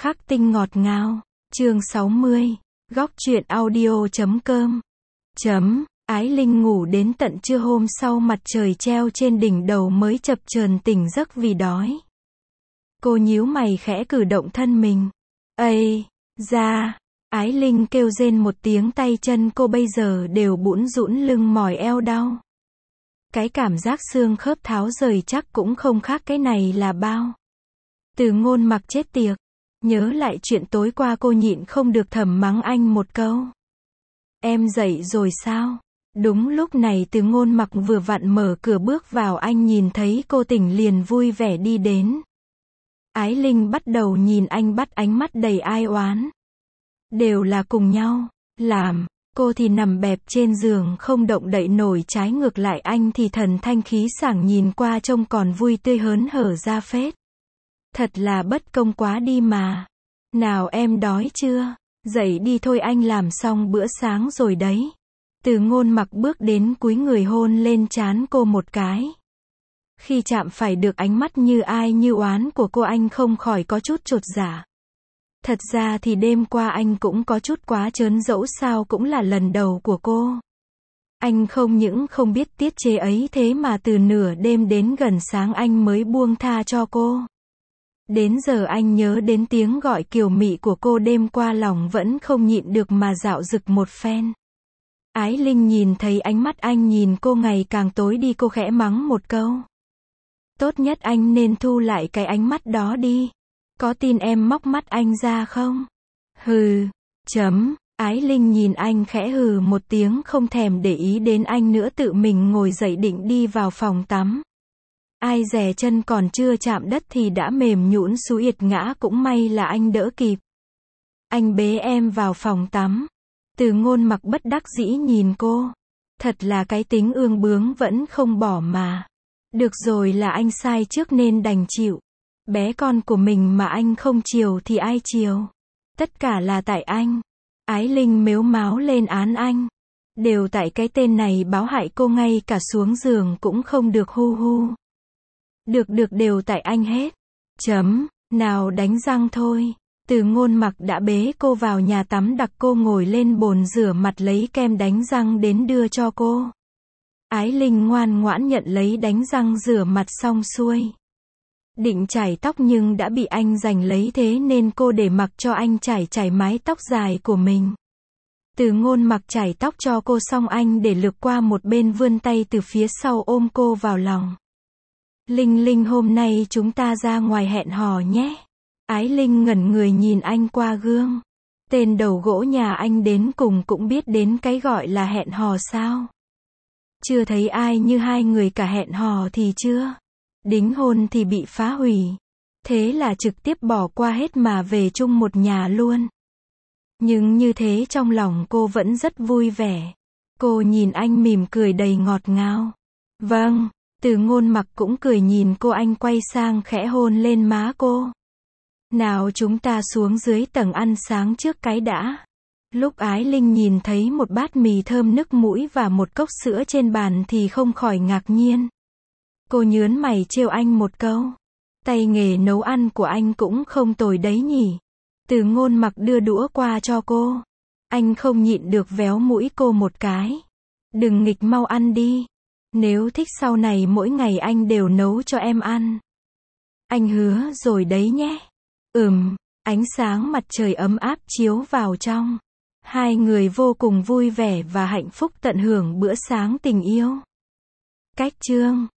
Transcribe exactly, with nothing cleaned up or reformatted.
Khắc tinh ngọt ngào. Chương sáu mươi. Góc truyện audio chấm com. Chấm. Ái Linh ngủ đến tận trưa hôm sau mặt trời treo trên đỉnh đầu mới chập chờn tỉnh giấc vì đói. Cô nhíu mày khẽ cử động thân mình. Ây, ra. Ái Linh kêu rên một tiếng, tay chân cô bây giờ đều bủn rũn, lưng mỏi eo đau. Cái cảm giác xương khớp tháo rời chắc cũng không khác cái này là bao. Từ Ngôn Mặc chết tiệt. Nhớ lại chuyện tối qua cô nhịn không được thầm mắng anh một câu. Em dậy rồi sao? Đúng lúc này Từ Ngôn Mặc vừa vặn mở cửa bước vào, anh nhìn thấy cô tỉnh liền vui vẻ đi đến. Ái Linh bắt đầu nhìn anh bắt ánh mắt đầy ai oán. Đều là cùng nhau làm, cô thì nằm bẹp trên giường không động đậy nổi, trái ngược lại anh thì thần thanh khí sảng, nhìn qua trông còn vui tươi hớn hở ra phết. Thật là bất công quá đi mà. Nào em đói chưa? Dậy đi thôi, anh làm xong bữa sáng rồi đấy. Từ Ngôn Mặc bước đến cúi người hôn lên trán cô một cái. Khi chạm phải được ánh mắt như ai như oán của cô, anh không khỏi có chút chột dạ. Thật ra thì đêm qua anh cũng có chút quá trớn, dẫu sao cũng là lần đầu của cô. Anh không những không biết tiết chế ấy, thế mà từ nửa đêm đến gần sáng anh mới buông tha cho cô. Đến giờ anh nhớ đến tiếng gọi kiều mị của cô đêm qua, lòng vẫn không nhịn được mà dạo dực một phen. Ái Linh nhìn thấy ánh mắt anh nhìn cô ngày càng tối đi, cô khẽ mắng một câu. Tốt nhất anh nên thu lại cái ánh mắt đó đi. Có tin em móc mắt anh ra không? Hừ. Chấm. Ái Linh nhìn anh khẽ hừ một tiếng, không thèm để ý đến anh nữa, tự mình ngồi dậy định đi vào phòng tắm. Ai dè chân còn chưa chạm đất thì đã mềm nhũn sụi ngã, cũng may là anh đỡ kịp. Anh bế em vào phòng tắm. Từ Ngôn Mặc bất đắc dĩ nhìn cô. Thật là cái tính ương bướng vẫn không bỏ mà. Được rồi, là anh sai trước nên đành chịu. Bé con của mình mà anh không chiều thì ai chiều? Tất cả là tại anh. Ái Linh mếu máo lên án anh. Đều tại cái tên này báo hại cô, ngay cả xuống giường cũng không được, hu hu. Được được, đều tại anh hết. Chấm. Nào đánh răng thôi. Từ Ngôn Mặc đã bế cô vào nhà tắm, đặt cô ngồi lên bồn rửa mặt, lấy kem đánh răng đến đưa cho cô. Ái Linh ngoan ngoãn nhận lấy đánh răng, rửa mặt xong xuôi. Định chải tóc nhưng đã bị anh giành lấy, thế nên cô để mặc cho anh chải chải mái tóc dài của mình. Từ Ngôn Mặc chải tóc cho cô xong, anh để lược qua một bên, vươn tay từ phía sau ôm cô vào lòng. Linh Linh, hôm nay chúng ta ra ngoài hẹn hò nhé. Ái Linh ngẩn người nhìn anh qua gương. Tên đầu gỗ nhà anh đến cùng cũng biết đến cái gọi là hẹn hò sao? Chưa thấy ai như hai người cả, hẹn hò thì chưa. Đính hôn thì bị phá hủy. Thế là trực tiếp bỏ qua hết mà về chung một nhà luôn. Nhưng như thế trong lòng cô vẫn rất vui vẻ. Cô nhìn anh mỉm cười đầy ngọt ngào. Vâng. Từ Ngôn Mặc cũng cười nhìn cô, anh quay sang khẽ hôn lên má cô. Nào chúng ta xuống dưới tầng ăn sáng trước cái đã. Lúc Ái Linh nhìn thấy một bát mì thơm nức mũi và một cốc sữa trên bàn thì không khỏi ngạc nhiên. Cô nhớn mày trêu anh một câu. Tay nghề nấu ăn của anh cũng không tồi đấy nhỉ. Từ Ngôn Mặc đưa đũa qua cho cô. Anh không nhịn được véo mũi cô một cái. Đừng nghịch, mau ăn đi. Nếu thích sau này mỗi ngày anh đều nấu cho em ăn. Anh hứa rồi đấy nhé. Ừm. Ánh sáng mặt trời ấm áp chiếu vào trong. Hai người vô cùng vui vẻ và hạnh phúc tận hưởng bữa sáng tình yêu. Cách chương.